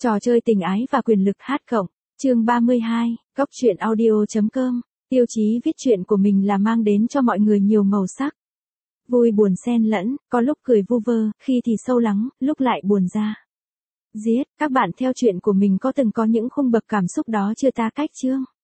Trò chơi tình ái và quyền lực hát cộng. Chương 32, Cóc truyện audio.com. Tiêu chí viết truyện của mình là mang đến cho mọi người nhiều màu sắc. Vui buồn xen lẫn, có lúc cười vu vơ, khi thì sâu lắng, lúc lại buồn ra. Giết, các bạn theo truyện của mình có từng có những khung bậc cảm xúc đó chưa ta cách chương?